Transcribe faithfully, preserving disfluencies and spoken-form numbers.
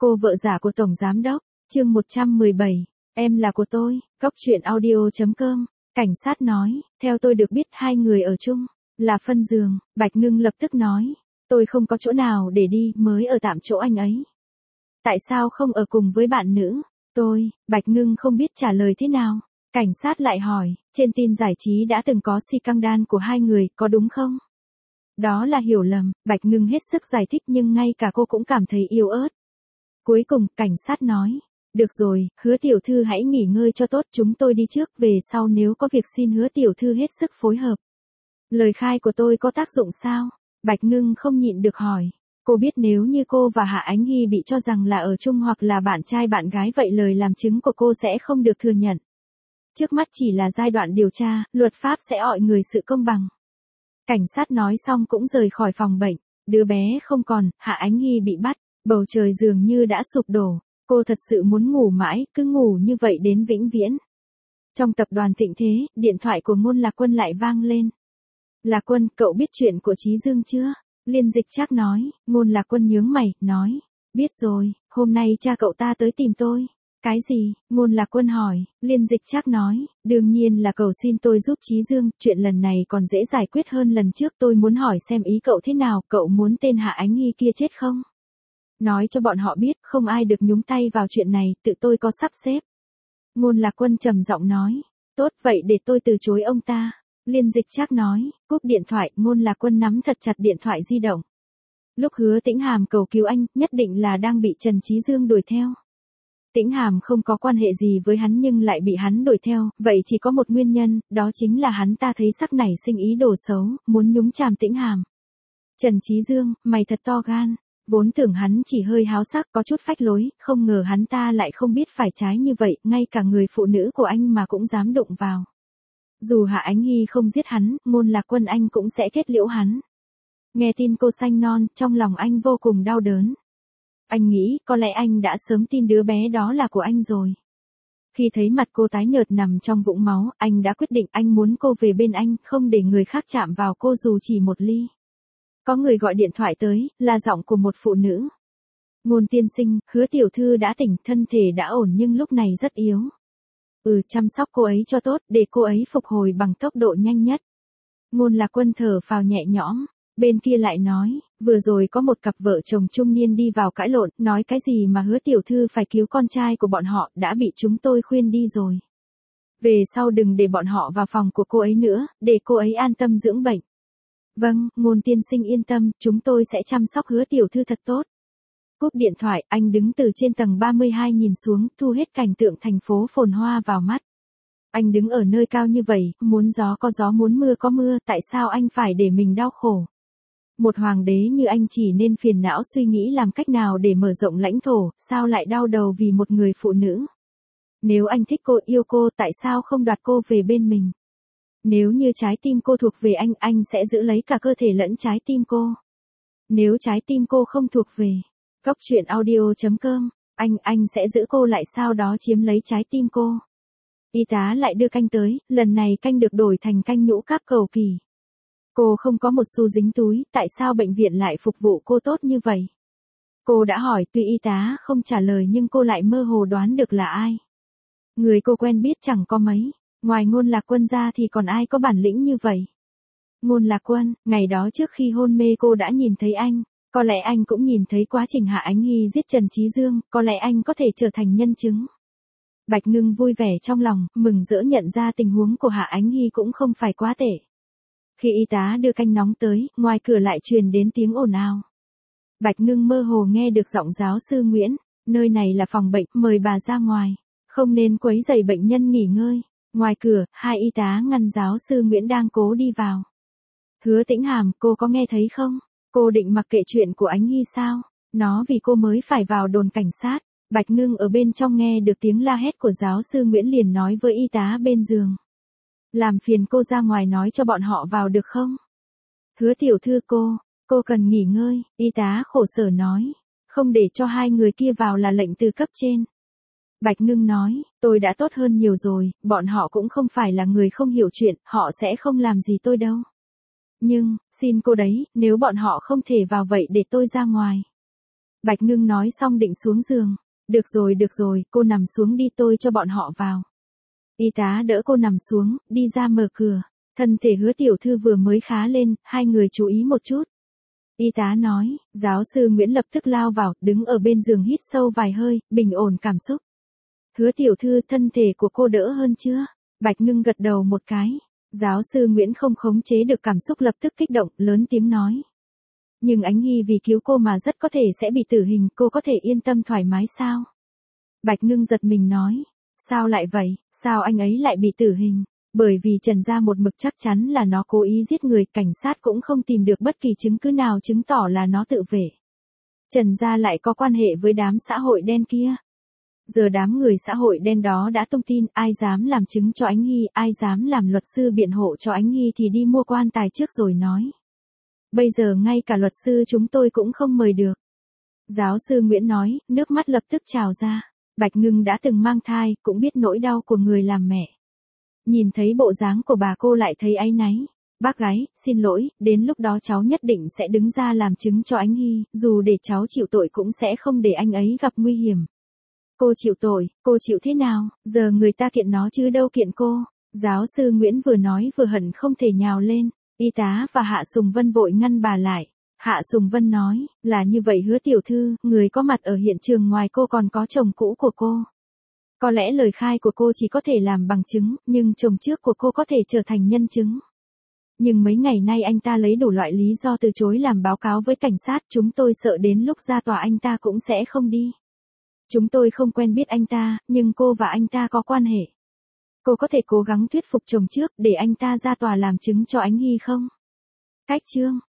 Cô vợ giả của Tổng Giám Đốc, chương một trăm mười bảy, em là của tôi, góc truyện audio chấm com, cảnh sát nói, theo tôi được biết hai người ở chung, là phân giường, Bạch Ngưng lập tức nói, tôi không có chỗ nào để đi, mới ở tạm chỗ anh ấy. Tại sao không ở cùng với bạn nữ? Tôi, Bạch Ngưng không biết trả lời thế nào. Cảnh sát lại hỏi, trên tin giải trí đã từng có scandal của hai người, có đúng không? Đó là hiểu lầm, Bạch Ngưng hết sức giải thích nhưng ngay cả cô cũng cảm thấy yếu ớt. Cuối cùng, cảnh sát nói, được rồi, Hứa tiểu thư hãy nghỉ ngơi cho tốt, chúng tôi đi trước, về sau nếu có việc xin Hứa tiểu thư hết sức phối hợp. Lời khai của tôi có tác dụng sao? Bạch Ngưng không nhịn được hỏi. Cô biết nếu như cô và Hạ Ánh Hy bị cho rằng là ở chung hoặc là bạn trai bạn gái vậy lời làm chứng của cô sẽ không được thừa nhận. Trước mắt chỉ là giai đoạn điều tra, luật pháp sẽ ọi người sự công bằng. Cảnh sát nói xong cũng rời khỏi phòng bệnh, đứa bé không còn, Hạ Ánh Hy bị bắt, bầu trời dường như đã sụp đổ, cô thật sự muốn ngủ mãi, cứ ngủ như vậy đến vĩnh viễn. Trong tập đoàn Thịnh Thế, điện thoại của Ngôn Lạc Quân lại vang lên. Lạc Quân, cậu biết chuyện của Chí Dương chưa? Liên Dịch Trác nói, Ngôn Lạc Quân nhướng mày, nói, biết rồi, hôm nay cha cậu ta tới tìm tôi. Cái gì? Ngôn Lạc Quân hỏi, Liên Dịch Trác nói, đương nhiên là cầu xin tôi giúp Chí Dương, chuyện lần này còn dễ giải quyết hơn lần trước, tôi muốn hỏi xem ý cậu thế nào, cậu muốn tên Hạ Ánh Hy kia chết không? Nói cho bọn họ biết, không ai được nhúng tay vào chuyện này, tự tôi có sắp xếp. Ngôn Lạc Quân trầm giọng nói, tốt vậy để tôi từ chối ông ta. Liên Dịch Trác nói, cúp điện thoại, Ngôn Lạc Quân nắm thật chặt điện thoại di động. Lúc Hứa Tĩnh Hàm cầu cứu anh, nhất định là đang bị Trần Chí Dương đuổi theo. Tĩnh Hàm không có quan hệ gì với hắn nhưng lại bị hắn đuổi theo, vậy chỉ có một nguyên nhân, đó chính là hắn ta thấy sắc nảy sinh ý đồ xấu, muốn nhúng chàm Tĩnh Hàm. Trần Chí Dương, mày thật to gan, vốn tưởng hắn chỉ hơi háo sắc có chút phách lối, không ngờ hắn ta lại không biết phải trái như vậy, ngay cả người phụ nữ của anh mà cũng dám đụng vào. Dù Hạ Ánh Hy không giết hắn, Ngôn Lạc Quân anh cũng sẽ kết liễu hắn. Nghe tin cô sanh non, trong lòng anh vô cùng đau đớn. Anh nghĩ, có lẽ anh đã sớm tin đứa bé đó là của anh rồi. Khi thấy mặt cô tái nhợt nằm trong vũng máu, anh đã quyết định anh muốn cô về bên anh, không để người khác chạm vào cô dù chỉ một ly. Có người gọi điện thoại tới, là giọng của một phụ nữ. Ngôn tiên sinh, Hứa tiểu thư đã tỉnh, thân thể đã ổn nhưng lúc này rất yếu. Ừ, chăm sóc cô ấy cho tốt, để cô ấy phục hồi bằng tốc độ nhanh nhất. Ngôn Lạc Quân thở phào nhẹ nhõm. Bên kia lại nói, vừa rồi có một cặp vợ chồng trung niên đi vào cãi lộn, nói cái gì mà Hứa tiểu thư phải cứu con trai của bọn họ, đã bị chúng tôi khuyên đi rồi. Về sau đừng để bọn họ vào phòng của cô ấy nữa, để cô ấy an tâm dưỡng bệnh. Vâng, Ngôn tiên sinh yên tâm, chúng tôi sẽ chăm sóc Hứa tiểu thư thật tốt. Cúp điện thoại, anh đứng từ trên tầng ba mươi hai nhìn xuống, thu hết cảnh tượng thành phố phồn hoa vào mắt. Anh đứng ở nơi cao như vậy, muốn gió có gió muốn mưa có mưa, tại sao anh phải để mình đau khổ? Một hoàng đế như anh chỉ nên phiền não suy nghĩ làm cách nào để mở rộng lãnh thổ, sao lại đau đầu vì một người phụ nữ? Nếu anh thích cô, yêu cô, tại sao không đoạt cô về bên mình? Nếu như trái tim cô thuộc về anh, anh sẽ giữ lấy cả cơ thể lẫn trái tim cô. Nếu trái tim cô không thuộc về, góc truyện audio chấm com, anh, anh sẽ giữ cô lại sau đó chiếm lấy trái tim cô. Y tá lại đưa canh tới, lần này canh được đổi thành canh nhũ cáp cầu kỳ. Cô không có một xu dính túi, tại sao bệnh viện lại phục vụ cô tốt như vậy? Cô đã hỏi, tuy y tá không trả lời nhưng cô lại mơ hồ đoán được là ai. Người cô quen biết chẳng có mấy, ngoài Ngôn Lạc Quân ra thì còn ai có bản lĩnh như vậy? Ngôn Lạc Quân, ngày đó trước khi hôn mê cô đã nhìn thấy anh, có lẽ anh cũng nhìn thấy quá trình Hạ Ánh Hy giết Trần Chí Dương, có lẽ anh có thể trở thành nhân chứng. Bạch Ngưng vui vẻ trong lòng, mừng rỡ nhận ra tình huống của Hạ Ánh Hy cũng không phải quá tệ. Khi y tá đưa canh nóng tới, ngoài cửa lại truyền đến tiếng ồn ào. Bạch Ngưng mơ hồ nghe được giọng giáo sư Nguyễn, nơi này là phòng bệnh, mời bà ra ngoài, không nên quấy rầy bệnh nhân nghỉ ngơi. Ngoài cửa, hai y tá ngăn giáo sư Nguyễn đang cố đi vào. Hứa Tĩnh Hàm, cô có nghe thấy không? Cô định mặc kệ chuyện của Ánh Hy sao? Nó vì cô mới phải vào đồn cảnh sát. Bạch Ngưng ở bên trong nghe được tiếng la hét của giáo sư Nguyễn liền nói với y tá bên giường. Làm phiền cô ra ngoài nói cho bọn họ vào được không? Hứa tiểu thư cô, cô cần nghỉ ngơi, y tá khổ sở nói. Không để cho hai người kia vào là lệnh từ cấp trên. Bạch Ngưng nói, tôi đã tốt hơn nhiều rồi, bọn họ cũng không phải là người không hiểu chuyện, họ sẽ không làm gì tôi đâu. Nhưng, xin cô đấy, nếu bọn họ không thể vào vậy để tôi ra ngoài. Bạch Ngưng nói xong định xuống giường. Được rồi được rồi, cô nằm xuống đi tôi cho bọn họ vào. Y tá đỡ cô nằm xuống, đi ra mở cửa. Thân thể Hứa tiểu thư vừa mới khá lên, hai người chú ý một chút. Y tá nói, giáo sư Nguyễn lập tức lao vào, đứng ở bên giường hít sâu vài hơi, bình ổn cảm xúc. Hứa tiểu thư, thân thể của cô đỡ hơn chưa? Bạch Ngưng gật đầu một cái. Giáo sư Nguyễn không khống chế được cảm xúc lập tức kích động, lớn tiếng nói. Nhưng Ánh Hy vì cứu cô mà rất có thể sẽ bị tử hình, cô có thể yên tâm thoải mái sao? Bạch Ngưng giật mình nói. Sao lại vậy, sao anh ấy lại bị tử hình? Bởi vì Trần gia một mực chắc chắn là nó cố ý giết người, cảnh sát cũng không tìm được bất kỳ chứng cứ nào chứng tỏ là nó tự vệ. Trần gia lại có quan hệ với đám xã hội đen kia. Giờ đám người xã hội đen đó đã tung tin, ai dám làm chứng cho Ánh Hy, ai dám làm luật sư biện hộ cho Ánh Hy thì đi mua quan tài trước rồi nói. Bây giờ ngay cả luật sư chúng tôi cũng không mời được. Giáo sư Nguyễn nói, nước mắt lập tức trào ra. Bạch Ngưng đã từng mang thai, cũng biết nỗi đau của người làm mẹ. Nhìn thấy bộ dáng của bà cô lại thấy áy náy. Bác gái, xin lỗi, đến lúc đó cháu nhất định sẽ đứng ra làm chứng cho Ánh Hy, dù để cháu chịu tội cũng sẽ không để anh ấy gặp nguy hiểm. Cô chịu tội, cô chịu thế nào, giờ người ta kiện nó chứ đâu kiện cô. Giáo sư Nguyễn vừa nói vừa hận không thể nhào lên. Y tá và Hạ Sùng Vân vội ngăn bà lại. Hạ Sùng Vân nói, là như vậy Hứa tiểu thư, người có mặt ở hiện trường ngoài cô còn có chồng cũ của cô. Có lẽ lời khai của cô chỉ có thể làm bằng chứng, nhưng chồng trước của cô có thể trở thành nhân chứng. Nhưng mấy ngày nay anh ta lấy đủ loại lý do từ chối làm báo cáo với cảnh sát, chúng tôi sợ đến lúc ra tòa anh ta cũng sẽ không đi. Chúng tôi không quen biết anh ta, nhưng cô và anh ta có quan hệ. Cô có thể cố gắng thuyết phục chồng trước để anh ta ra tòa làm chứng cho Ánh Hy không? Cách chương